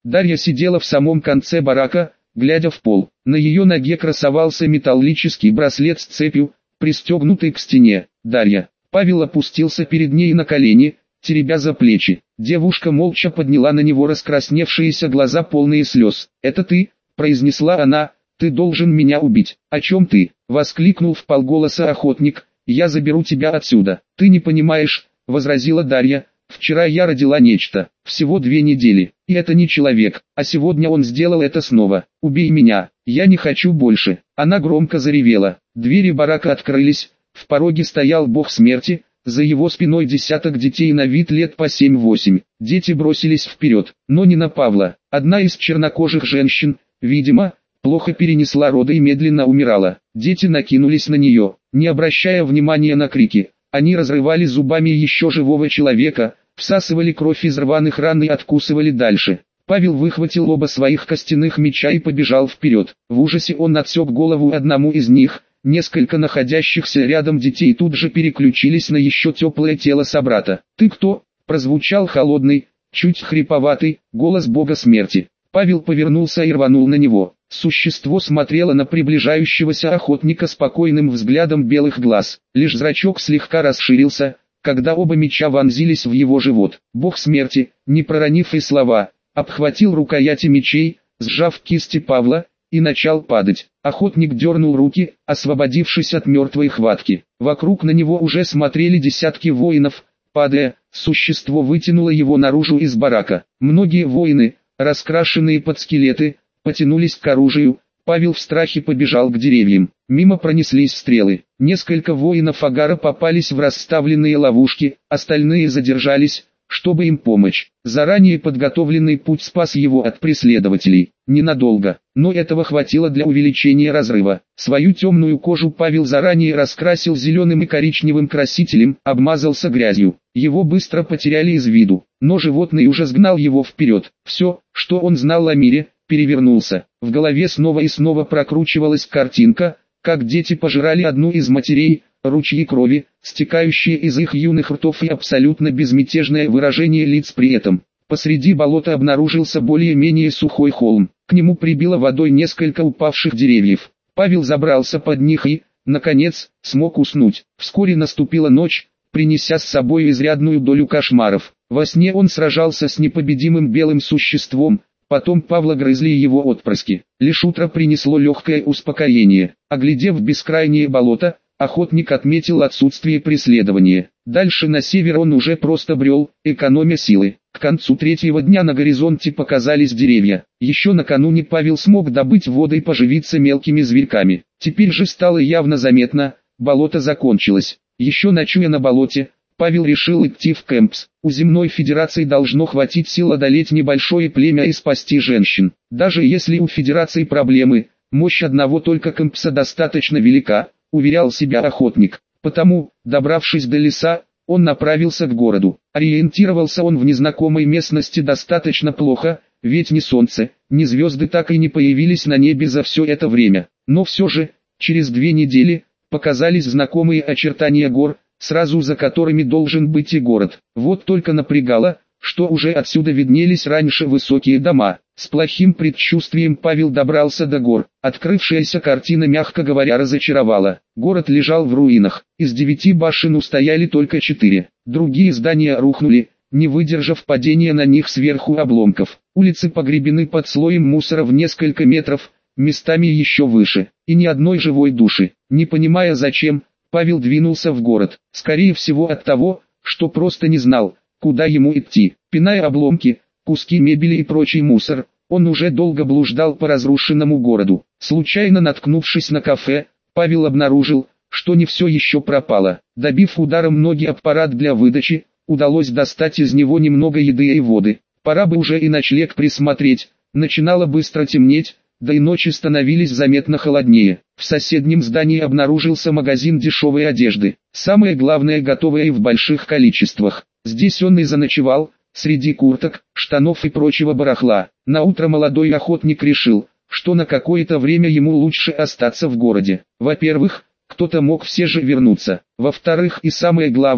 Дарья сидела в самом конце барака, глядя в пол. На ее ноге красовался металлический браслет с цепью, пристегнутый к стене. «Дарья». Павел опустился перед ней на колени, теребя за плечи. Девушка молча подняла на него раскрасневшиеся глаза, полные слез. «Это ты?» – произнесла она. «Ты должен меня убить». «О чем ты?» – воскликнул вполголоса охотник. «Я заберу тебя отсюда». «Ты не понимаешь», – возразила Дарья. «Вчера я родила нечто, всего 2 недели, и это не человек, а сегодня он сделал это снова. Убей меня, я не хочу больше». Она громко заревела. Двери барака открылись, в пороге стоял бог смерти, за его спиной десяток детей на вид лет по 7-8. Дети бросились вперед, но не на Павла. Одна из чернокожих женщин, видимо, плохо перенесла роды и медленно умирала. Дети накинулись на нее, не обращая внимания на крики. Они разрывали зубами еще живого человека, всасывали кровь из рваных ран и откусывали дальше. Павел выхватил оба своих костяных меча и побежал вперед. В ужасе он отсек голову одному из них. Несколько находящихся рядом детей тут же переключились на еще теплое тело собрата. «Ты кто?» – прозвучал холодный, чуть хриповатый, голос бога смерти. Павел повернулся и рванул на него. Существо смотрело на приближающегося охотника спокойным взглядом белых глаз. Лишь зрачок слегка расширился, когда оба меча вонзились в его живот. Бог смерти, не проронив и слова, обхватил рукояти мечей, сжав кисти Павла, и начал падать. Охотник дернул руки, освободившись от мертвой хватки. Вокруг на него уже смотрели десятки воинов. Падая, существо вытянуло его наружу из барака. Многие воины, раскрашенные под скелеты, потянулись к оружию. Павел в страхе побежал к деревьям. Мимо пронеслись стрелы. Несколько воинов Агара попались в расставленные ловушки, остальные задержались, чтобы им помочь. Заранее подготовленный путь спас его от преследователей. Ненадолго, но этого хватило для увеличения разрыва. Свою темную кожу Павел заранее раскрасил зеленым и коричневым красителем, обмазался грязью. Его быстро потеряли из виду, но животный уже сгнал его вперед. Все, что он знал о мире, перевернулся. В голове снова и снова прокручивалась картинка, как дети пожирали одну из матерей, ручьи крови, стекающие из их юных ртов, и абсолютно безмятежное выражение лиц при этом. Посреди болота обнаружился более-менее сухой холм. К нему прибило водой несколько упавших деревьев. Павел забрался под них и, наконец, смог уснуть. Вскоре наступила ночь, принеся с собой изрядную долю кошмаров. Во сне он сражался с непобедимым белым существом, потом Павла грызли его отпрыски. Лишь утро принесло легкое успокоение. Оглядев бескрайнее болото, охотник отметил отсутствие преследования. Дальше на север он уже просто брел, экономя силы. К концу 3-го дня на горизонте показались деревья. Еще накануне Павел смог добыть воду и поживиться мелкими зверьками. Теперь же стало явно заметно, болото закончилось. Еще ночуя на болоте, Павел решил идти в Кэмпс. У Земной Федерации должно хватить сил одолеть небольшое племя и спасти женщин. Даже если у Федерации проблемы, мощь одного только Кэмпса достаточно велика, уверял себя охотник. Потому, добравшись до леса, он направился к городу. Ориентировался он в незнакомой местности достаточно плохо, ведь ни солнце, ни звезды так и не появились на небе за все это время. Но все же, через 2 недели, показались знакомые очертания гор, сразу за которыми должен быть и город. Вот только напрягало, что уже отсюда виднелись раньше высокие дома. С плохим предчувствием Павел добрался до гор. Открывшаяся картина, мягко говоря, разочаровала. Город лежал в руинах. Из 9 башен устояли только 4. Другие здания рухнули, не выдержав падения на них сверху обломков. Улицы погребены под слоем мусора в несколько метров, местами еще выше, и ни одной живой души. Не понимая зачем, Павел двинулся в город. Скорее всего от того, что просто не знал, куда ему идти. Пиная обломки, куски мебели и прочий мусор, он уже долго блуждал по разрушенному городу. Случайно наткнувшись на кафе, Павел обнаружил, что не все еще пропало. Добив ударом ноги аппарат для выдачи, удалось достать из него немного еды и воды. Пора бы уже и ночлег присмотреть, начинало быстро темнеть, да и ночи становились заметно холоднее. В соседнем здании обнаружился магазин дешевой одежды. Самое главное, готовое и в больших количествах. Здесь он и заночевал, среди курток, штанов и прочего барахла. Наутро молодой охотник решил, что на какое-то время ему лучше остаться в городе. Во-первых, кто-то мог все же вернуться. Во-вторых, и самое главное,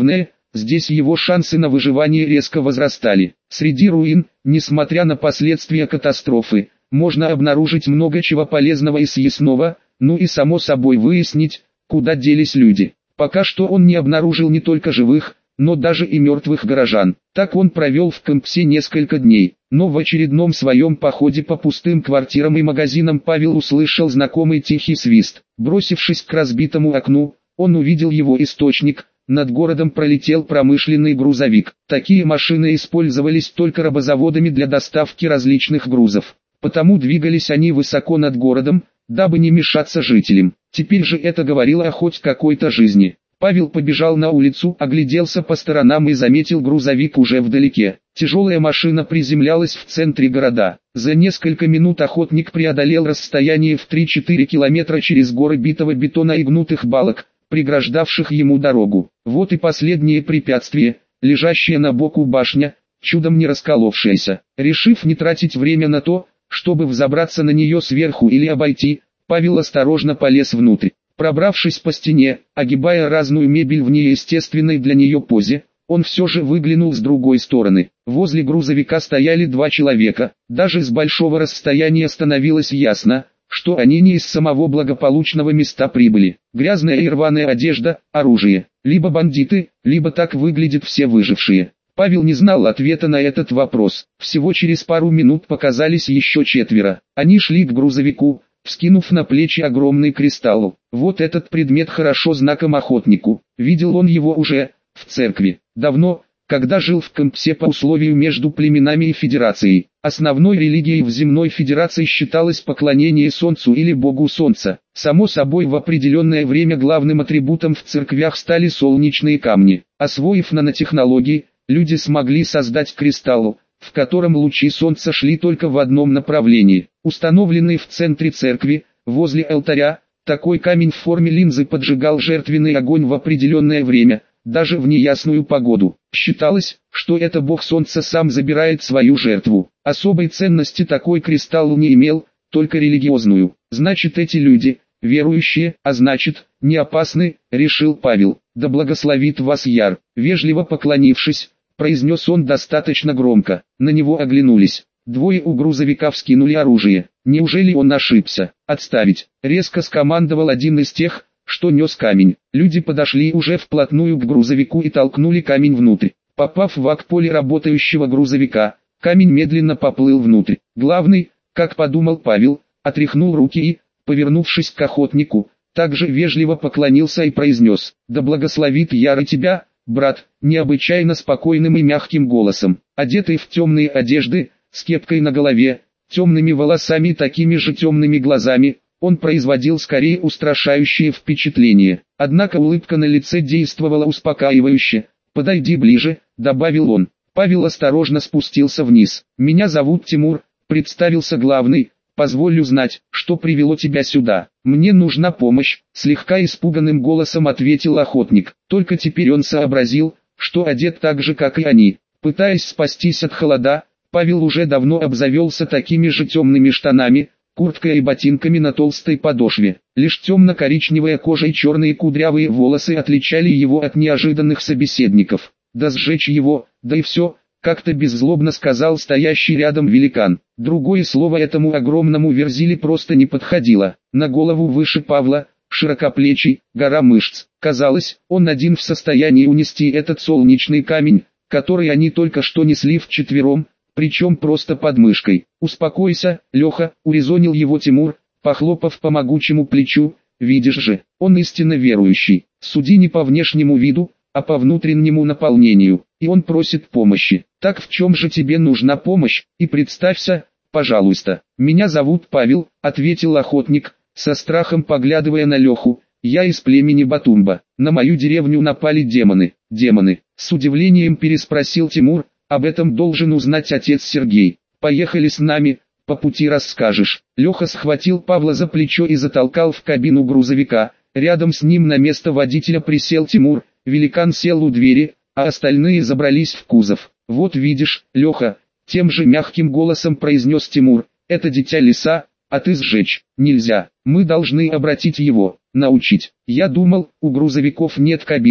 здесь его шансы на выживание резко возрастали. Среди руин, несмотря на последствия катастрофы, можно обнаружить много чего полезного и съестного, ну и само собой выяснить, куда делись люди. Пока что он не обнаружил не только живых, но даже и мертвых горожан. Так он провел в Кэмпсе несколько дней, но в очередном своем походе по пустым квартирам и магазинам Павел услышал знакомый тихий свист. Бросившись к разбитому окну, он увидел его источник. Над городом пролетел промышленный грузовик. Такие машины использовались только рабозаводами для доставки различных грузов. Потому двигались они высоко над городом, дабы не мешаться жителям. Теперь же это говорило о хоть какой-то жизни. Павел побежал на улицу, огляделся по сторонам и заметил грузовик уже вдалеке. Тяжелая машина приземлялась в центре города. За несколько минут охотник преодолел расстояние в 3-4 километра через горы битого бетона и гнутых балок, преграждавших ему дорогу. Вот и последнее препятствие, лежащая на боку башня, чудом не расколовшаяся. Решив не тратить время на то, чтобы взобраться на нее сверху или обойти, Павел осторожно полез внутрь. Пробравшись по стене, огибая разную мебель в неестественной для нее позе, он все же выглянул с другой стороны. Возле грузовика стояли два человека. Даже с большого расстояния становилось ясно, что они не из самого благополучного места прибыли. Грязная и рваная одежда, оружие. Либо бандиты, либо так выглядят все выжившие. Павел не знал ответа на этот вопрос. Всего через пару минут показались еще четверо. Они шли к грузовику, вскинув на плечи огромный кристалл. Вот этот предмет хорошо знаком охотнику. Видел он его уже в церкви. Давно, когда жил в Кэмпсе по условию между племенами и федерацией. Основной религией в земной федерации считалось поклонение солнцу или богу солнца. Само собой, в определенное время главным атрибутом в церквях стали солнечные камни. Освоив нанотехнологии, люди смогли создать кристалл, в котором лучи солнца шли только в одном направлении. Установленный в центре церкви, возле алтаря, такой камень в форме линзы поджигал жертвенный огонь в определенное время, даже в неясную погоду. Считалось, что это бог солнца сам забирает свою жертву. Особой ценности такой кристалл не имел, только религиозную. Значит, эти люди, верующие, а значит, не опасны, решил Павел. Да благословит вас Яр. Вежливо поклонившись, произнес он достаточно громко. На него оглянулись. Двое у грузовика вскинули оружие. Неужели он ошибся? Отставить. Резко скомандовал один из тех, что нес камень. Люди подошли уже вплотную к грузовику и толкнули камень внутрь. Попав в акполе работающего грузовика, камень медленно поплыл внутрь. Главный, как подумал Павел, отряхнул руки и, повернувшись к охотнику, также вежливо поклонился и произнес: «Да благословит Яр и тебя, брат», необычайно спокойным и мягким голосом. Одетый в темные одежды, с кепкой на голове, темными волосами и такими же темными глазами, он производил скорее устрашающее впечатление. Однако улыбка на лице действовала успокаивающе. «Подойди ближе», — добавил он. Павел осторожно спустился вниз. «Меня зовут Тимур», — представился главный. «Позволь узнать, что привело тебя сюда». «Мне нужна помощь», — слегка испуганным голосом ответил охотник. Только теперь он сообразил, что одет так же, как и они. Пытаясь спастись от холода, Павел уже давно обзавелся такими же темными штанами, курткой и ботинками на толстой подошве. Лишь темно-коричневая кожа и черные кудрявые волосы отличали его от неожиданных собеседников. «Да сжечь его, да и все», — как-то беззлобно сказал стоящий рядом великан. Другое слово этому огромному верзиле просто не подходило. На голову выше Павла, широкоплечий, гора мышц. Казалось, он один в состоянии унести этот солнечный камень, который они только что несли вчетвером, причем просто под мышкой. «Успокойся, Леха», — урезонил его Тимур, похлопав по могучему плечу. «Видишь же, он истинно верующий. Суди не по внешнему виду, а по внутреннему наполнению, и он просит помощи. Так в чем же тебе нужна помощь? И представься, пожалуйста». «Меня зовут Павел», — ответил охотник, со страхом поглядывая на Леху. «Я из племени Батумба. На мою деревню напали демоны». «Демоны?» — с удивлением переспросил Тимур. «Об этом должен узнать отец Сергей. Поехали с нами, по пути расскажешь». Леха схватил Павла за плечо и затолкал в кабину грузовика. Рядом с ним на место водителя присел Тимур. Великан сел у двери, а остальные забрались в кузов. «Вот видишь, Леха», — тем же мягким голосом произнес Тимур, — «это дитя леса, а ты сжечь нельзя. Мы должны обратить его, научить». «Я думал, у грузовиков нет кабины»,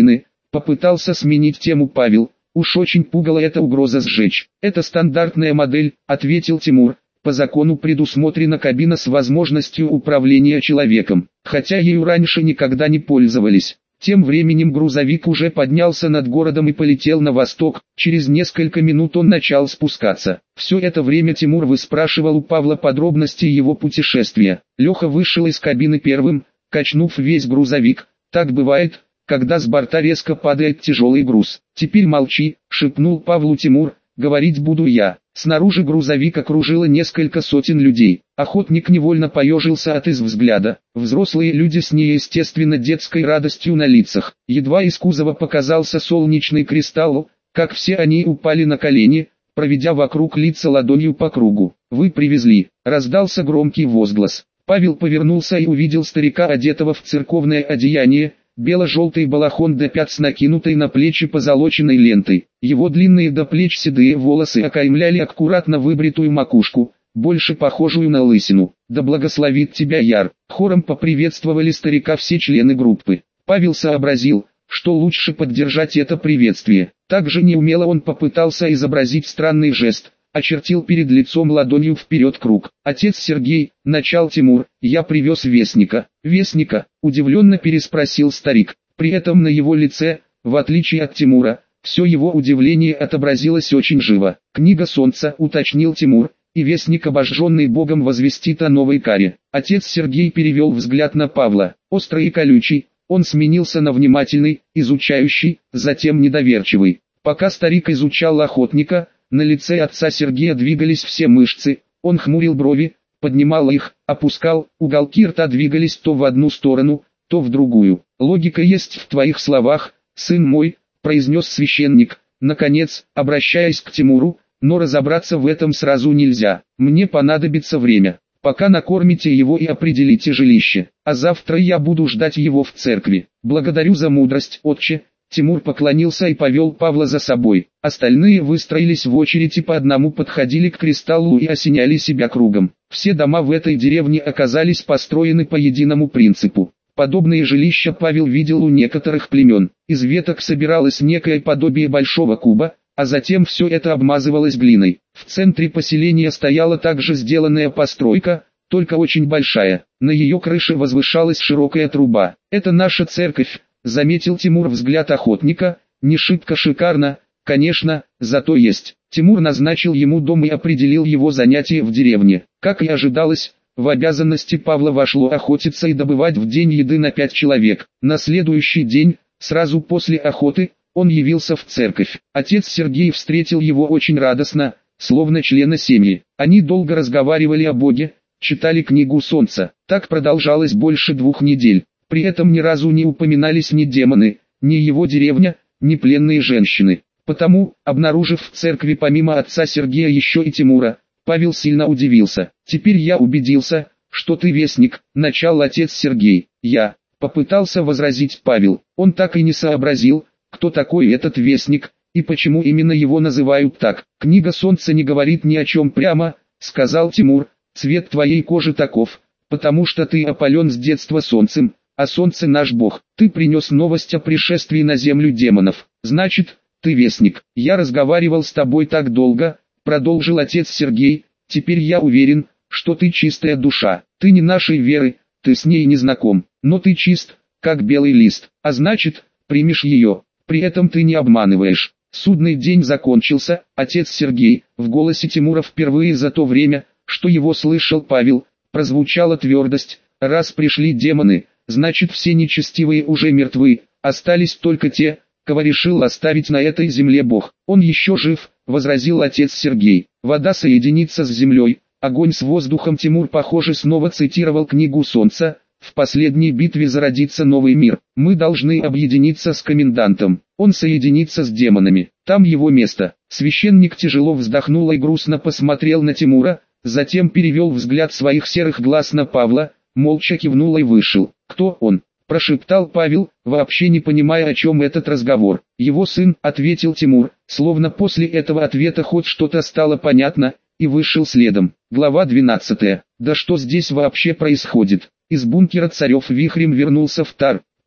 Попытался сменить тему Павел. Уж очень пугала эта угроза сжечь. Это стандартная модель, ответил Тимур. По закону предусмотрена кабина с возможностью управления человеком, хотя ею раньше никогда не пользовались. Тем временем грузовик уже поднялся над городом и полетел на восток. Через несколько минут он начал спускаться. Все это время Тимур выспрашивал у Павла подробности его путешествия. Леха вышел из кабины первым, качнув весь грузовик. Так бывает, когда с борта резко падает тяжелый груз. «Теперь молчи», — шепнул Павлу Тимур, — «говорить буду я». Снаружи грузовик окружило несколько сотен людей. Охотник невольно поежился от их взгляда. Взрослые люди с неестественно детской радостью на лицах. Едва из кузова показался солнечный кристалл, как все они упали на колени, проведя вокруг лица ладонью по кругу. «Вы привезли», — раздался громкий возглас. Павел повернулся и увидел старика, одетого в церковное одеяние, бело-желтый балахон до пят с накинутой на плечи позолоченной лентой. Его длинные до плеч седые волосы окаймляли аккуратно выбритую макушку, больше похожую на лысину. «Да благословит тебя Яр!» Хором поприветствовали старика все члены группы. Павел сообразил, что лучше поддержать это приветствие. Также неумело он попытался изобразить странный жест, очертил перед лицом ладонью вперед круг. «Отец Сергей», — начал Тимур, — «я привез вестника». «Вестника?» — удивленно переспросил старик. При этом на его лице, в отличие от Тимура, все его удивление отобразилось очень живо. «Книга солнца», — уточнил Тимур, — «и вестник, обожженный Богом, возвестит о новой каре». Отец Сергей перевел взгляд на Павла, острый и колючий, он сменился на внимательный, изучающий, затем недоверчивый. Пока старик изучал охотника, на лице отца Сергея двигались все мышцы, он хмурил брови, поднимал их, опускал, уголки рта двигались то в одну сторону, то в другую. «Логика есть в твоих словах, сын мой», — произнес священник, наконец, обращаясь к Тимуру, «но разобраться в этом сразу нельзя, мне понадобится время, пока накормите его и определите жилище, а завтра я буду ждать его в церкви. Благодарю за мудрость, отче». Тимур поклонился и повел Павла за собой. Остальные выстроились в очередь и по одному подходили к кристаллу и осеняли себя кругом. Все дома в этой деревне оказались построены по единому принципу. Подобные жилища Павел видел у некоторых племен. Из веток собиралось некое подобие большого куба, а затем все это обмазывалось глиной. В центре поселения стояла также сделанная постройка, только очень большая. На ее крыше возвышалась широкая труба. «Это наша церковь», — заметил Тимур взгляд охотника, — «не шибко шикарно, конечно, зато есть». Тимур назначил ему дом и определил его занятия в деревне. Как и ожидалось, в обязанности Павла вошло охотиться и добывать в день еды на 5 человек. На следующий день, сразу после охоты, он явился в церковь. Отец Сергей встретил его очень радостно, словно члена семьи. Они долго разговаривали о Боге, читали книгу солнца. Так продолжалось больше 2 недель. При этом ни разу не упоминались ни демоны, ни его деревня, ни пленные женщины. Потому, обнаружив в церкви помимо отца Сергея еще и Тимура, Павел сильно удивился. «Теперь я убедился, что ты вестник», — начал отец Сергей. «Я», — попытался возразить Павел. Он так и не сообразил, кто такой этот вестник, и почему именно его называют так. «Книга солнца не говорит ни о чем прямо», — сказал Тимур, — «цвет твоей кожи таков, потому что ты опален с детства солнцем, а солнце наш бог. Ты принес новость о пришествии на землю демонов, значит, ты вестник. Я разговаривал с тобой так долго», — продолжил отец Сергей, — «теперь я уверен, что ты чистая душа. Ты не нашей веры, ты с ней не знаком, но ты чист, как белый лист, а значит, примешь ее. При этом ты не обманываешь». Судный день закончился. Отец Сергей, в голосе Тимура впервые за то время, что его слышал Павел, прозвучала твердость: «Раз пришли демоны, значит все нечестивые уже мертвы, остались только те, кого решил оставить на этой земле Бог». «Он еще жив», — возразил отец Сергей. «Вода соединится с землей, огонь с воздухом». Тимур, похоже, снова цитировал книгу солнца: «В последней битве зародится новый мир. Мы должны объединиться с комендантом. Он соединится с демонами. Там его место». Священник тяжело вздохнул и грустно посмотрел на Тимура, затем перевел взгляд своих серых глаз на Павла, молча кивнул и вышел. «Кто он?» – прошептал Павел, вообще не понимая, о чем этот разговор. «Его сын», – ответил Тимур, словно после этого ответа хоть что-то стало понятно, и вышел следом. Глава 12. Да что здесь вообще происходит? Из бункера Царев вихрем вернулся в Тар.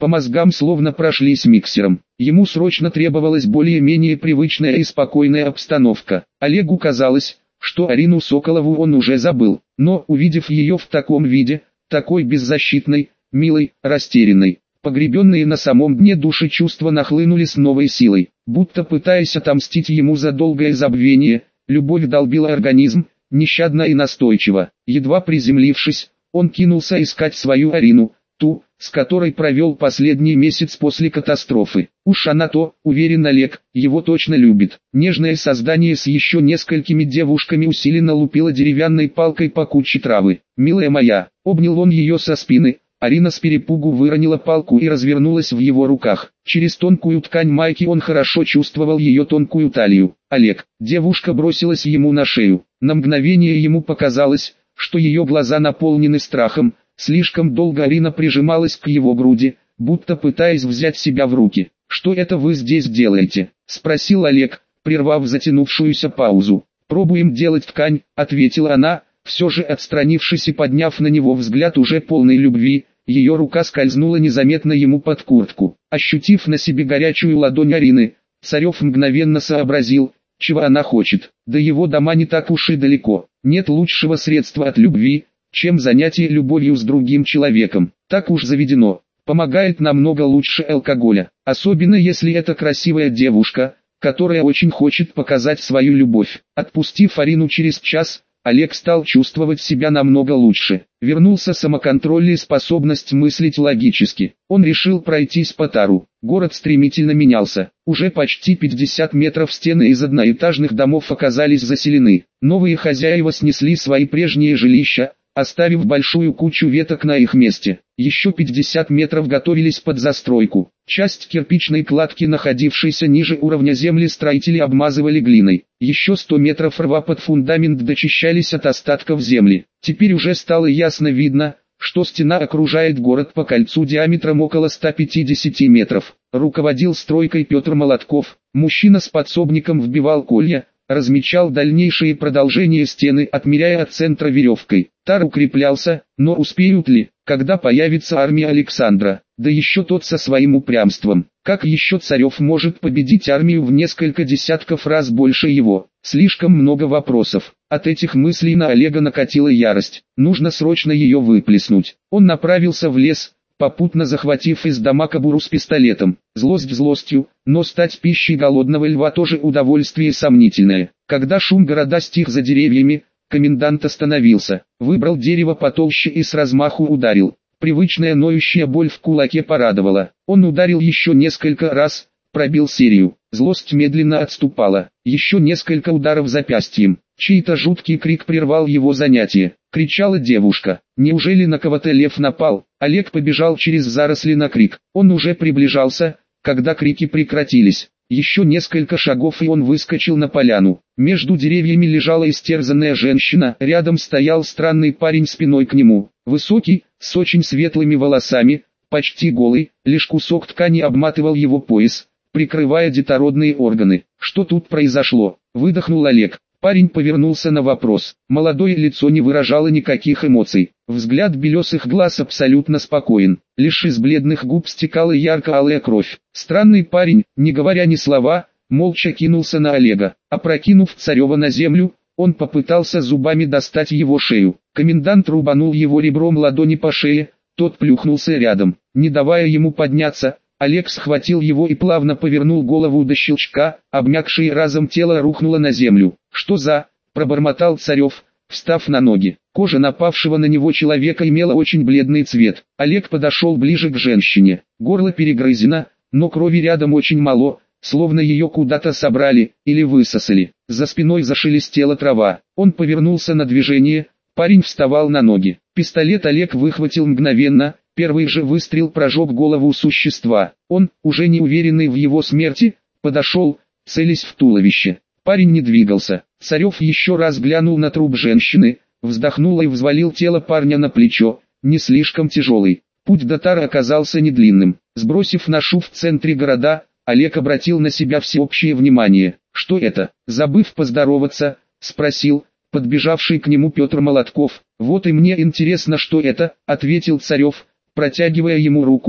По мозгам словно прошлись миксером. Ему срочно требовалась более-менее привычная и спокойная обстановка. Олегу казалось, что Арину Соколову он уже забыл, но увидев ее в таком виде, такой беззащитной, милой, растерянной, погребенные на самом дне души чувства нахлынули с новой силой, будто пытаясь отомстить ему за долгое забвение, любовь долбила организм, нещадно и настойчиво. Едва приземлившись, он кинулся искать свою Арину, ту, с которой провел последний месяц после катастрофы. Уж она-то, уверен Олег, его точно любит. Нежное создание с еще несколькими девушками усиленно лупило деревянной палкой по куче травы. «Милая моя», обнял он ее со спины. Арина с перепугу выронила палку и развернулась в его руках. Через тонкую ткань майки он хорошо чувствовал ее тонкую талию. «Олег», девушка бросилась ему на шею. На мгновение ему показалось, что ее глаза наполнены страхом. Слишком долго Арина прижималась к его груди, будто пытаясь взять себя в руки. «Что это вы здесь делаете?» – спросил Олег, прервав затянувшуюся паузу. «Пробуем делать ткань», – ответила она, все же отстранившись и подняв на него взгляд уже полной любви. Ее рука скользнула незаметно ему под куртку. Ощутив на себе горячую ладонь Арины, Царев мгновенно сообразил, чего она хочет. До его дома не так уж и далеко. Нет лучшего средства от любви, чем занятие любовью с другим человеком. Так уж заведено. Помогает намного лучше алкоголя. Особенно если это красивая девушка, которая очень хочет показать свою любовь. Отпустив Арину через час, Олег стал чувствовать себя намного лучше. Вернулся самоконтроль и способность мыслить логически. Он решил пройтись по Тару. Город стремительно менялся. Уже почти 50 метров стены из одноэтажных домов оказались заселены. Новые хозяева снесли свои прежние жилища, оставив большую кучу веток на их месте. Еще 50 метров готовились под застройку. Часть кирпичной кладки, находившейся ниже уровня земли, строители обмазывали глиной. Еще 100 метров рва под фундамент дочищались от остатков земли. Теперь уже стало ясно видно, что стена окружает город по кольцу диаметром около 150 метров. Руководил стройкой Петр Молотков. Мужчина с подсобником вбивал колья, размечал дальнейшие продолжения стены, отмеряя от центра веревкой. Тар укреплялся, но успеют ли, когда появится армия Александра, да еще тот со своим упрямством. Как еще Царев может победить армию в несколько десятков раз больше его? Слишком много вопросов. От этих мыслей на Олега накатила ярость. Нужно срочно ее выплеснуть. Он направился в лес, попутно захватив из дома кобуру с пистолетом. Злость злостью, но стать пищей голодного льва тоже удовольствие сомнительное. Когда шум города стих за деревьями, комендант остановился, выбрал дерево потолще и с размаху ударил. Привычная ноющая боль в кулаке порадовала. Он ударил еще несколько раз, пробил серию. Злость медленно отступала. Еще несколько ударов запястьем. Чей-то жуткий крик прервал его занятие. Кричала девушка. Неужели на кого-то лев напал? Олег побежал через заросли на крик. Он уже приближался, когда крики прекратились. Еще несколько шагов и он выскочил на поляну. Между деревьями лежала истерзанная женщина. Рядом стоял странный парень спиной к нему. Высокий, с очень светлыми волосами, почти голый, лишь кусок ткани обматывал его пояс, прикрывая детородные органы. Что тут произошло? Выдохнул Олег. Парень повернулся на вопрос. Молодое лицо не выражало никаких эмоций. Взгляд белесых глаз абсолютно спокоен. Лишь из бледных губ стекала ярко-алая кровь. Странный парень, не говоря ни слова, молча кинулся на Олега. Опрокинув Царева на землю, он попытался зубами достать его шею. Комендант рубанул его ребром ладони по шее, тот плюхнулся рядом. Не давая ему подняться, Олег схватил его и плавно повернул голову до щелчка, обмякшее разом тело рухнуло на землю. «Что за...» – пробормотал Царев, встав на ноги. Кожа напавшего на него человека имела очень бледный цвет. Олег подошел ближе к женщине. Горло перегрызено, но крови рядом очень мало, словно ее куда-то собрали или высосали. За спиной зашелестела трава. Он повернулся на движение, парень вставал на ноги. Пистолет Олег выхватил мгновенно. Первый же выстрел прожег голову существа. Он, уже не уверенный в его смерти, подошел, целясь в туловище. Парень не двигался. Царев еще раз глянул на труп женщины, вздохнул и взвалил тело парня на плечо, не слишком тяжелый. Путь до Тары оказался недлинным. Сбросив ношу в центре города, Олег обратил на себя всеобщее внимание. «Что это?» Забыв поздороваться, спросил подбежавший к нему Петр Молотков. «Вот и мне интересно, что это», — ответил Царев, протягивая ему руку.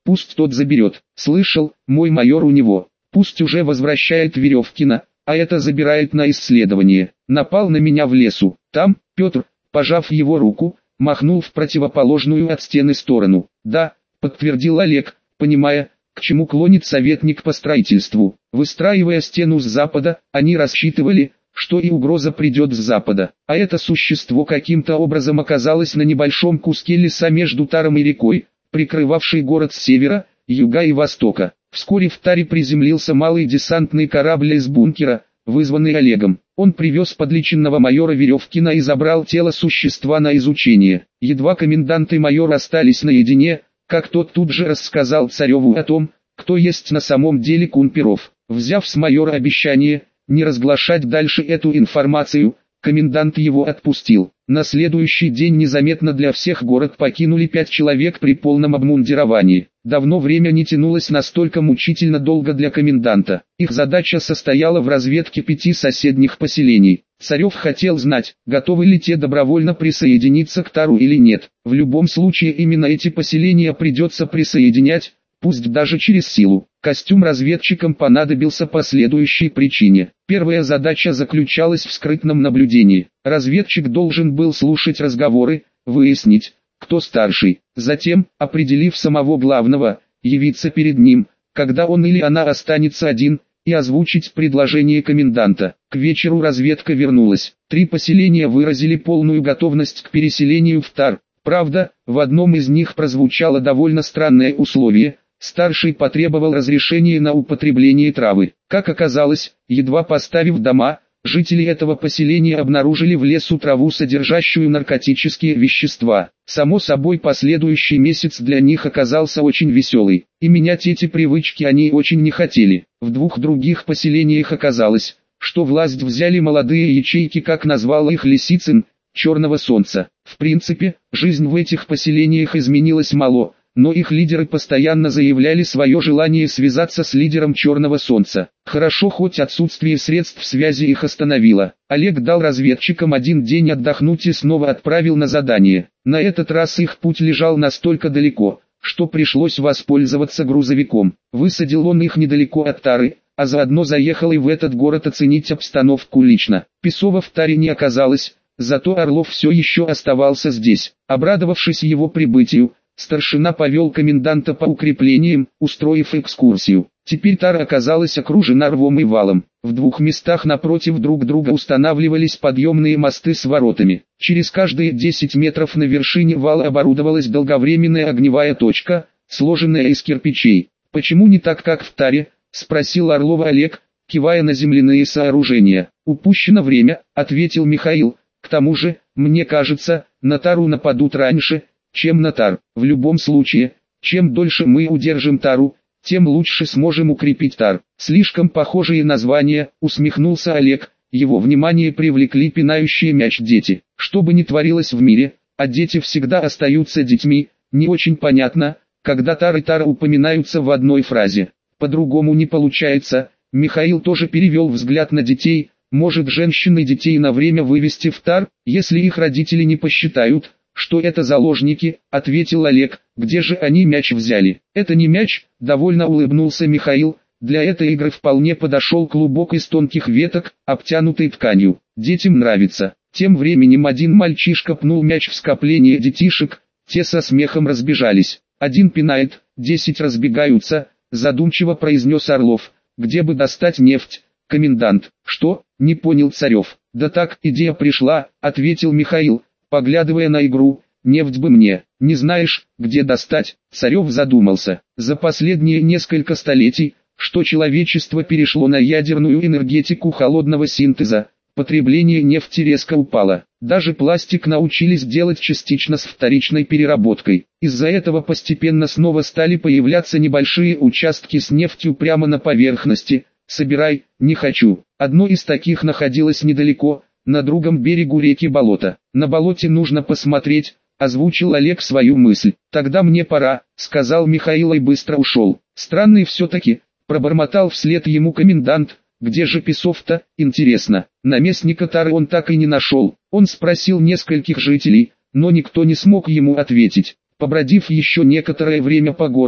пусть тот заберет. Слышал, мой майор у него, пусть уже возвращает Веревкина, а это забирает на исследование. Напал на меня в лесу. Там, Петр, пожав его руку, махнул в противоположную от стены сторону. Да, подтвердил Олег, понимая, к чему клонит советник по строительству. Выстраивая стену с запада, они рассчитывали, что и угроза придет с запада. А это существо каким-то образом оказалось на небольшом куске леса между Таром и рекой, прикрывавшей город с севера, юга и востока. Вскоре в Таре приземлился малый десантный корабль из бункера, вызванный Олегом. Он привез подлеченного майора Веревкина и забрал тело существа на изучение. Едва комендант и майор остались наедине, как тот тут же рассказал Цареву о том, кто есть на самом деле Кунперов. Взяв с майора обещание не разглашать дальше эту информацию, комендант его отпустил. На следующий день незаметно для всех город покинули 5 человек при полном обмундировании. Давно время не тянулось настолько мучительно долго для коменданта. Их задача состояла в разведке 5 соседних поселений. Царев хотел знать, готовы ли те добровольно присоединиться к Тару или нет. В любом случае именно эти поселения придется присоединять, пусть даже через силу. Костюм разведчикам понадобился по следующей причине. Первая задача заключалась в скрытном наблюдении. Разведчик должен был слушать разговоры, выяснить, кто старший. Затем, определив самого главного, явиться перед ним, когда он или она останется один, и озвучить предложение коменданта. К вечеру разведка вернулась. 3 поселения выразили полную готовность к переселению в Тар. Правда, в одном из них прозвучало довольно странное условие. Старший потребовал разрешения на употребление травы. Как оказалось, едва поставив дома, жители этого поселения обнаружили в лесу траву, содержащую наркотические вещества. Само собой, последующий месяц для них оказался очень веселый, и менять эти привычки они очень не хотели. В 2 других поселениях оказалось, что власть взяли молодые ячейки, как назвал их Лисицын, Черного Солнца. В принципе, жизнь в этих поселениях изменилась мало, но их лидеры постоянно заявляли свое желание связаться с лидером Черного Солнца. Хорошо, хоть отсутствие средств связи их остановило. Олег дал разведчикам 1 день отдохнуть и снова отправил на задание. На этот раз их путь лежал настолько далеко, что пришлось воспользоваться грузовиком. Высадил он их недалеко от Тары, а заодно заехал и в этот город оценить обстановку лично. Песова в Таре не оказалось, зато Орлов все еще оставался здесь. Обрадовавшись его прибытию, старшина повел коменданта по укреплениям, устроив экскурсию. Теперь Тара оказалась окружена рвом и валом. В 2 местах напротив друг друга устанавливались подъемные мосты с воротами. Через каждые 10 метров на вершине вала оборудовалась долговременная огневая точка, сложенная из кирпичей. «Почему не так, как в Таре?» — спросил Орлова Олег, кивая на земляные сооружения. «Упущено время», — ответил Михаил. «К тому же, мне кажется, на Тару нападут раньше, чем на Тар. В любом случае, чем дольше мы удержим Тару, тем лучше сможем укрепить Тар». «Слишком похожие названия», — усмехнулся Олег. Его внимание привлекли пинающие мяч дети. Что бы ни творилось в мире, а дети всегда остаются детьми, не очень понятно, когда Тар и Тара упоминаются в одной фразе. По-другому не получается. Михаил тоже перевел взгляд на детей. Может, женщины детей на время вывести в Тар, если их родители не посчитают, что это заложники, ответил Олег. «Где же они мяч взяли?» «Это не мяч», довольно улыбнулся Михаил. «Для этой игры вполне подошел клубок из тонких веток, обтянутый тканью. Детям нравится». Тем временем один мальчишка пнул мяч в скопление детишек, те со смехом разбежались. «1 пинает, 10 разбегаются», задумчиво произнес Орлов. «Где бы достать нефть, комендант?» «Что?» — не понял Царев. «Да так, идея пришла», — ответил Михаил, поглядывая на игру. «Нефть бы мне, не знаешь, где достать?» Царев задумался. За последние несколько столетий, что человечество перешло на ядерную энергетику холодного синтеза, потребление нефти резко упало. Даже пластик научились делать частично с вторичной переработкой. Из-за этого постепенно снова стали появляться небольшие участки с нефтью прямо на поверхности. «Собирай, не хочу». Одно из таких находилось недалеко, на другом берегу реки болото. «На болоте нужно посмотреть», — озвучил Олег свою мысль. «Тогда мне пора», — сказал Михаил и быстро ушел. «Странный все-таки», — пробормотал вслед ему комендант. «Где же Песов-то, интересно?» Наместника Тары он так и не нашел. Он спросил нескольких жителей, но никто не смог ему ответить. Побродив еще некоторое время по городу,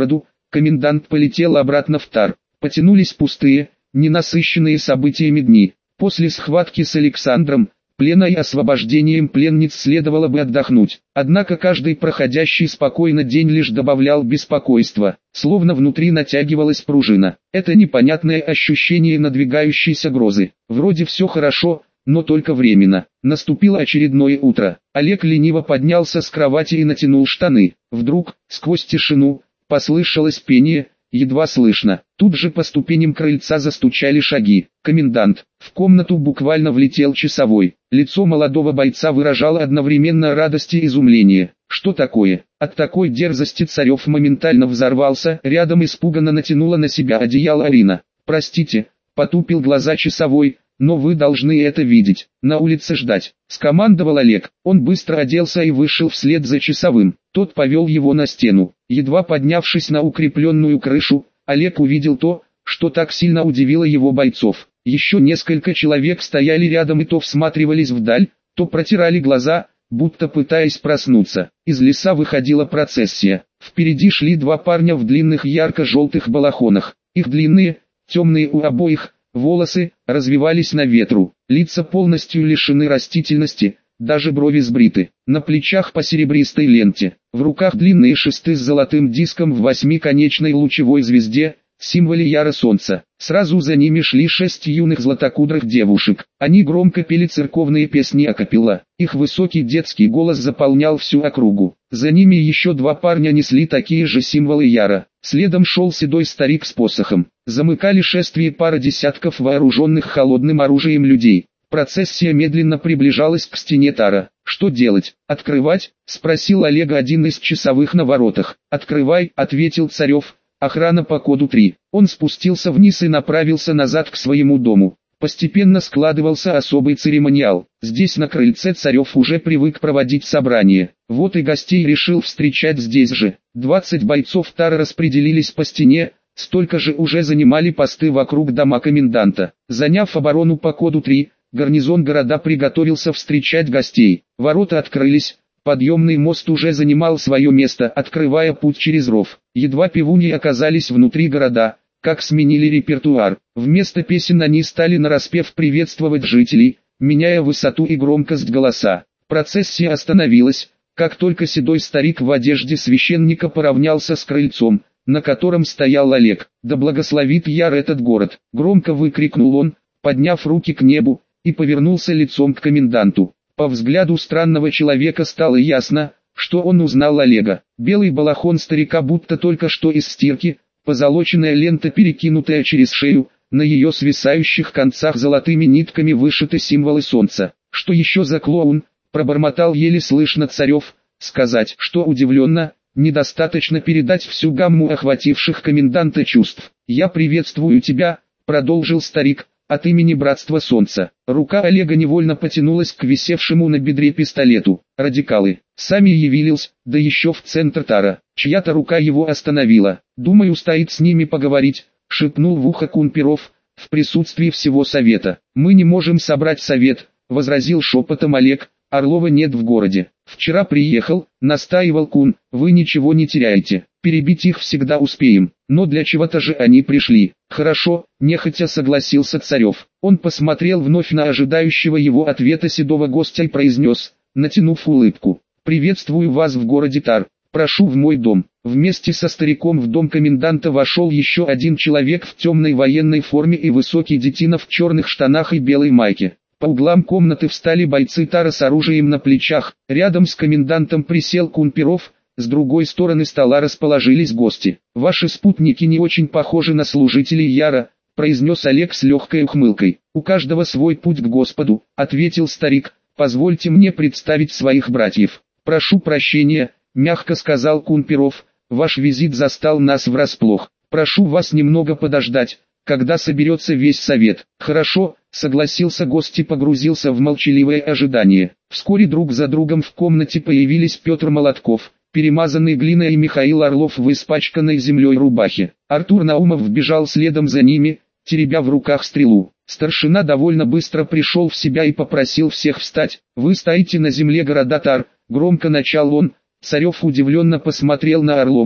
Комендант полетел обратно в Тар. Потянулись пустые, ненасыщенные событиями дни. После схватки с Александром, плена и освобождением пленниц следовало бы отдохнуть. Однако каждый проходящий спокойно день лишь добавлял беспокойства, словно внутри натягивалась пружина. Это непонятное ощущение надвигающейся грозы. Вроде все хорошо, но только временно. Наступило очередное утро. Олег лениво поднялся с кровати и натянул штаны. Вдруг, сквозь тишину, послышалось пение, едва слышно. Тут же по ступеням крыльца застучали шаги. Комендант. В комнату буквально влетел часовой. Лицо молодого бойца выражало одновременно радость и изумление. Что такое? От такой дерзости Царев моментально взорвался. Рядом испуганно натянула на себя одеяло Арина. «Простите», — потупил глаза часовой, — «но вы должны это видеть. На улице ждать», — скомандовал Олег. Он быстро оделся и вышел вслед за часовым. Тот повел его на стену. Едва поднявшись на укрепленную крышу, Олег увидел то, что так сильно удивило его бойцов. Еще несколько человек стояли рядом и то всматривались вдаль, то протирали глаза, будто пытаясь проснуться. Из леса выходила процессия. Впереди шли два парня в длинных ярко-желтых балахонах. Их длинные, темные у обоих, волосы, развивались на ветру. Лица полностью лишены растительности, даже брови сбриты. На плечах по серебристой ленте. В руках длинные шесты с золотым диском в восьмиконечной лучевой звезде, символе яра солнца. Сразу за ними шли 6 юных златокудрых девушек. Они громко пели церковные песни акапелла. Их высокий детский голос заполнял всю округу. За ними еще 2 парня несли такие же символы яра. Следом шел седой старик с посохом. Замыкали шествие пара десятков вооруженных холодным оружием людей. Процессия медленно приближалась к стене Тара. «Что делать? Открывать?» — спросил Олега один из часовых на воротах. «Открывай», — ответил Царев. «Охрана по коду 3». Он спустился вниз и направился назад к своему дому. Постепенно складывался особый церемониал. Здесь на крыльце Царев уже привык проводить собрания. Вот и гостей решил встречать здесь же. 20 бойцов Тара распределились по стене, столько же уже занимали посты вокруг дома коменданта. Заняв оборону по коду 3, гарнизон города приготовился встречать гостей. Ворота открылись. Подъемный мост уже занимал свое место, открывая путь через ров. Едва певуньи оказались внутри города, как сменили репертуар. Вместо песен они стали нараспев приветствовать жителей, меняя высоту и громкость голоса. Процессия остановилась, как только седой старик в одежде священника поравнялся с крыльцом, на котором стоял Олег. «Да благословит яр этот город!» — громко выкрикнул он, подняв руки к небу, и повернулся лицом к коменданту. По взгляду странного человека стало ясно, что он узнал Олега. Белый балахон старика будто только что из стирки, позолоченная лента, перекинутая через шею, на ее свисающих концах золотыми нитками вышиты символы солнца. «Что еще за клоун?» — пробормотал еле слышно Царев. Сказать, что удивленно, недостаточно передать всю гамму охвативших коменданта чувств. «Я приветствую тебя», — продолжил старик, — «от имени Братства Солнца». Рука Олега невольно потянулась к висевшему на бедре пистолету. Радикалы. Сами явились, да еще в центр Тара. Чья-то рука его остановила. «Думаю, стоит с ними поговорить», — шепнул в ухо Кунпиров, в присутствии всего совета. «Мы не можем собрать совет», — возразил шепотом Олег. «Орлова нет в городе. Вчера приехал», — настаивал Кун. «Вы ничего не теряете. Перебить их всегда успеем. Но для чего-то же они пришли». «Хорошо», — нехотя согласился Царев. Он посмотрел вновь на ожидающего его ответа седого гостя и произнес, натянув улыбку: «Приветствую вас в городе Тар. Прошу в мой дом». Вместе со стариком в дом коменданта вошел еще один человек в темной военной форме и высокий детина в черных штанах и белой майке. По углам комнаты встали бойцы Тара с оружием на плечах. Рядом с комендантом присел Кунпиров. С другой стороны стола расположились гости. «Ваши спутники не очень похожи на служителей Яра», — произнес Олег с легкой ухмылкой. «У каждого свой путь к Господу», — ответил старик. «Позвольте мне представить своих братьев». «Прошу прощения», — мягко сказал Кунпиров. «Ваш визит застал нас врасплох. Прошу вас немного подождать, когда соберется весь совет». «Хорошо», — согласился гость и погрузился в молчаливое ожидание. Вскоре друг за другом в комнате появились Петр Молотков, перемазанный глиной, и Михаил Орлов в испачканной землей рубахе. Артур Наумов вбежал следом за ними, теребя в руках стрелу. Старшина довольно быстро пришел в себя и попросил всех встать. «Вы стоите на земле города Тар», — громко начал он. Царев удивленно посмотрел на Орлова,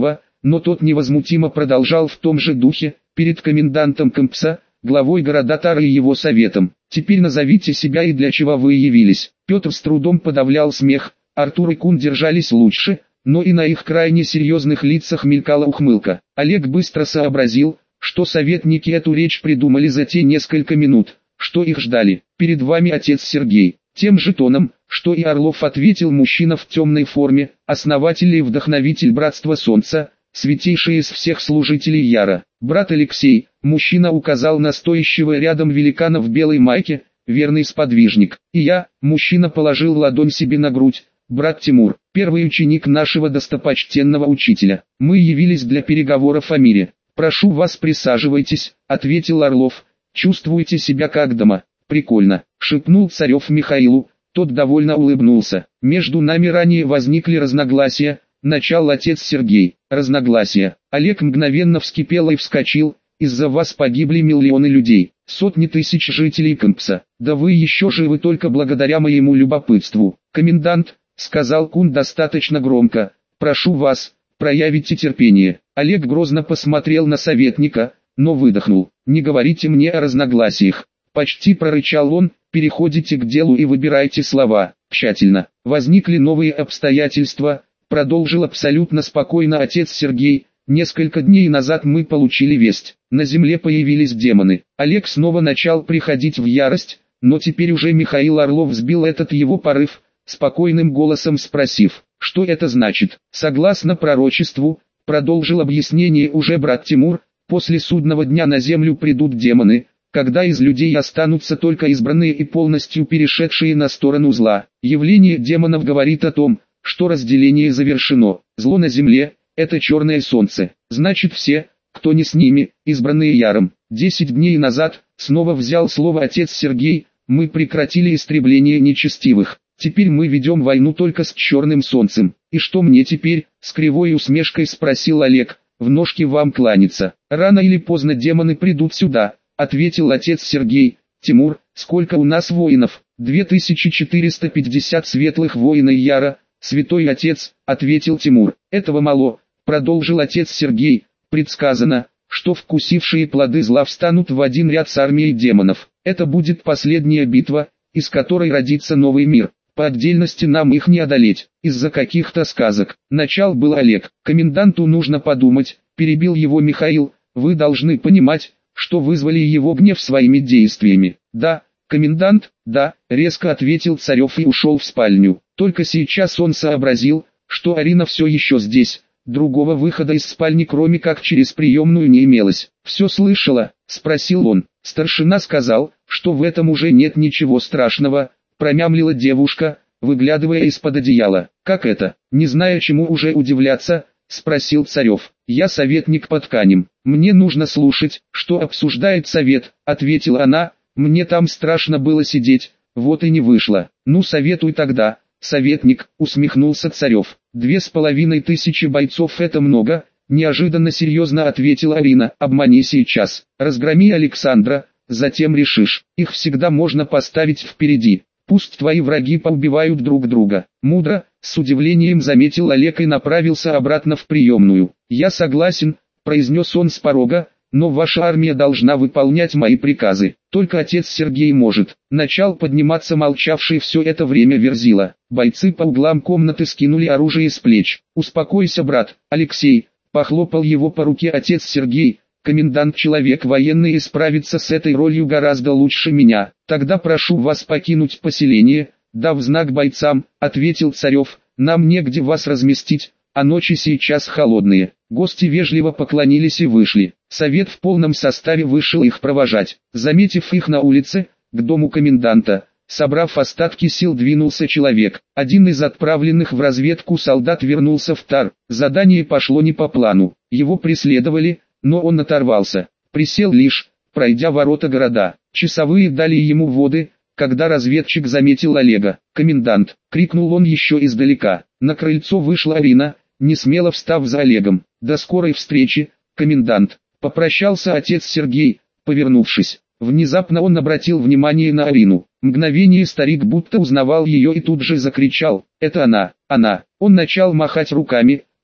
но тот невозмутимо продолжал в том же духе, перед комендантом Кэмпса, главой города Тара и его советом. «Теперь назовите себя и для чего вы явились». Петр с трудом подавлял смех, Артур и Кун держались лучше, но и на их крайне серьезных лицах мелькала ухмылка. Олег быстро сообразил, что советники эту речь придумали за те несколько минут, что их ждали. «Перед вами отец Сергей». Тем же тоном, что и Орлов, ответил мужчина в темной форме, основатель и вдохновитель Братства Солнца, святейший из всех служителей Яра. «Брат Алексей», мужчина указал на стоящего рядом великана в белой майке, верный сподвижник. «И я», мужчина положил ладонь себе на грудь, «брат Тимур, первый ученик нашего достопочтенного учителя. Мы явились для переговоров о мире». «Прошу вас, присаживайтесь», ответил Орлов, «чувствуете себя как дома». «Прикольно», шепнул Царев Михаилу, тот довольно улыбнулся. «Между нами ранее возникли разногласия», начал отец Сергей. «Разногласия». Олег мгновенно вскипел и вскочил. «Из-за вас погибли миллионы людей, сотни тысяч жителей Кэмпса. Да вы еще живы только благодаря моему любопытству». «Комендант», сказал Кун достаточно громко, «прошу вас, проявите терпение». Олег грозно посмотрел на советника, но выдохнул. «Не говорите мне о разногласиях». Почти прорычал он, «переходите к делу и выбирайте слова тщательно». «Возникли новые обстоятельства», продолжил абсолютно спокойно отец Сергей. «Несколько дней назад мы получили весть. На земле появились демоны». Олег снова начал приходить в ярость, но теперь уже Михаил Орлов сбил этот его порыв, спокойным голосом спросив, «что это значит?» «Согласно пророчеству», продолжил объяснение уже брат Тимур, «после судного дня на землю придут демоны, когда из людей останутся только избранные и полностью перешедшие на сторону зла. Явление демонов говорит о том, что разделение завершено. Зло на земле – это черное солнце. Значит, все, кто не с ними, избранные Яром». 10 дней назад, снова взял слово отец Сергей, мы прекратили истребление нечестивых. Теперь мы ведем войну только с черным солнцем. «И что мне теперь?» – с кривой усмешкой спросил Олег. «В ножки вам кланяться. Рано или поздно демоны придут сюда», – ответил отец Сергей. «Тимур, сколько у нас воинов?» 2450 светлых воинов Яра, святой отец», – ответил Тимур. «Этого мало», – продолжил отец Сергей. «Предсказано, что вкусившие плоды зла встанут в один ряд с армией демонов. Это будет последняя битва, из которой родится новый мир. По отдельности нам их не одолеть, из-за каких-то сказок». Начал был Олег. «Коменданту нужно подумать», – перебил его Михаил. «Вы должны понимать, что вызвали его гнев своими действиями». «Да, комендант, да», – резко ответил Царев и ушел в спальню. Только сейчас он сообразил, что Арина все еще здесь. Другого выхода из спальни кроме как через приемную не имелось. «Все слышала?» – спросил он. «Старшина сказал, что в этом уже нет ничего страшного», – промямлила девушка, выглядывая из-под одеяла. «Как это?» «Не зная чему уже удивляться», – спросил Царев. «Я советник по тканям. Мне нужно слушать, что обсуждает совет», – ответила она. «Мне там страшно было сидеть, вот и не вышло». «Ну советуй тогда, советник», – усмехнулся Царев. 2500 бойцов это много, неожиданно серьезно ответила Арина. «Обмани сейчас, разгроми Александра, затем решишь. Их всегда можно поставить впереди. Пусть твои враги поубивают друг друга». «Мудро», с удивлением заметил Олег и направился обратно в приемную. «Я согласен», произнес он с порога, «но ваша армия должна выполнять мои приказы. Только отец Сергей может». Начал подниматься молчавший все это время Верзила. Бойцы по углам комнаты скинули оружие с плеч. «Успокойся, брат, Алексей», похлопал его по руке отец Сергей. «Комендант человек военный и справится с этой ролью гораздо лучше меня. Тогда прошу вас покинуть поселение», дав знак бойцам, ответил Царев. «Нам негде вас разместить, а ночи сейчас холодные». Гости вежливо поклонились и вышли. Совет в полном составе вышел их провожать. Заметив их на улице, к дому коменданта, собрав остатки сил, двинулся человек. Один из отправленных в разведку солдат вернулся в Тар. Задание пошло не по плану. Его преследовали, но он оторвался. Присел лишь, пройдя ворота города. Часовые дали ему воды, когда разведчик заметил Олега. «Комендант!» — крикнул он еще издалека. На крыльцо вышла Арина, не смело встав за Олегом. «До скорой встречи, комендант!» — попрощался отец Сергей, повернувшись. Внезапно он обратил внимание на Арину. Мгновение старик будто узнавал ее и тут же закричал: «Это она, она!» Он начал махать руками,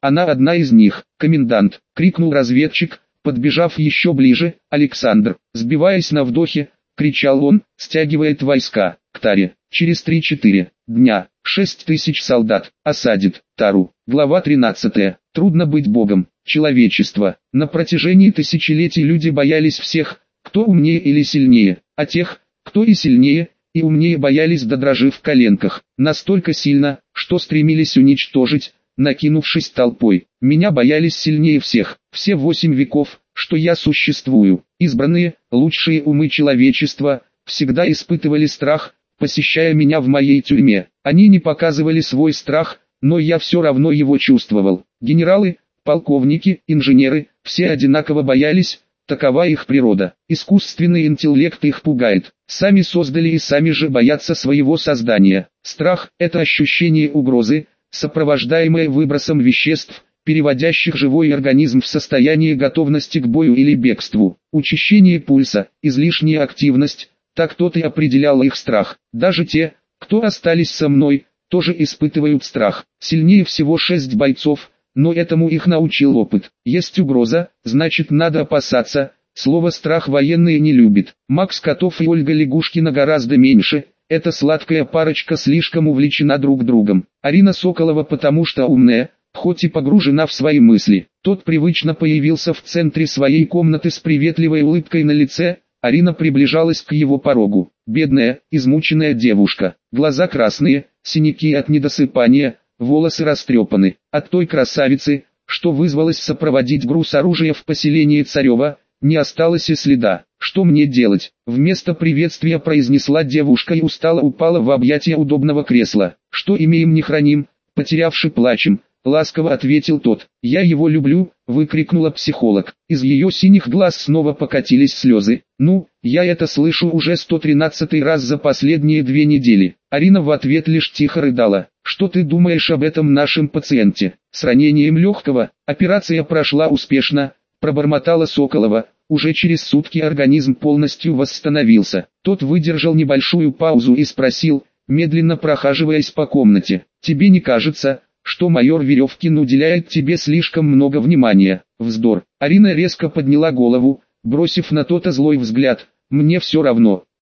она одна из них. Комендант, крикнул разведчик, подбежав еще ближе. Александр, сбиваясь на вдохе, кричал он, стягивает войска к Таре. Через 3-4 дня 6000 солдат осадит Тару. Глава 13. Трудно быть богом. Человечество. На протяжении тысячелетий люди боялись всех, кто умнее или сильнее, а тех, кто и сильнее, и умнее боялись до дрожи в коленках. Настолько сильно, что стремились уничтожить, накинувшись толпой. Меня боялись сильнее всех. Все 8 веков, что я существую. Избранные, лучшие умы человечества, всегда испытывали страх, посещая меня в моей тюрьме. Они не показывали свой страх, но я все равно его чувствовал. Генералы, полковники, инженеры, все одинаково боялись, такова их природа. Искусственный интеллект их пугает. Сами создали и сами же боятся своего создания. Страх – это ощущение угрозы, сопровождаемое выбросом веществ, переводящих живой организм в состояние готовности к бою или бегству. Учащение пульса, излишняя активность – так тот и определял их страх. Даже те, кто остались со мной, тоже испытывают страх. Сильнее всего 6 бойцов, но этому их научил опыт. Есть угроза, значит надо опасаться. Слово «страх» военные не любят. Макс Котов и Ольга Лягушкина гораздо меньше. Эта сладкая парочка слишком увлечена друг другом. Арина Соколова потому что умная, хоть и погружена в свои мысли. Тот привычно появился в центре своей комнаты с приветливой улыбкой на лице. Арина приближалась к его порогу. Бедная, измученная девушка. Глаза красные, синяки от недосыпания, волосы растрепаны. От той красавицы, что вызвалась сопроводить груз оружия в поселение Царева, не осталось и следа. «Что мне делать?» Вместо приветствия произнесла девушка и устало упала в объятия удобного кресла. «Что имеем не храним, потерявши плачем», ласково ответил тот. «Я его люблю», выкрикнула психолог. Из ее синих глаз снова покатились слезы. «Ну, я это слышу уже 113 раз за последние 2 недели». Арина в ответ лишь тихо рыдала. «Что ты думаешь об этом нашем пациенте? С ранением легкого, операция прошла успешно», пробормотала Соколова. Уже через сутки организм полностью восстановился. Тот выдержал небольшую паузу и спросил, медленно прохаживаясь по комнате. «Тебе не кажется, что майор Веревкин уделяет тебе слишком много внимания?» «Вздор». Арина резко подняла голову, бросив на то-то злой взгляд. «Мне все равно.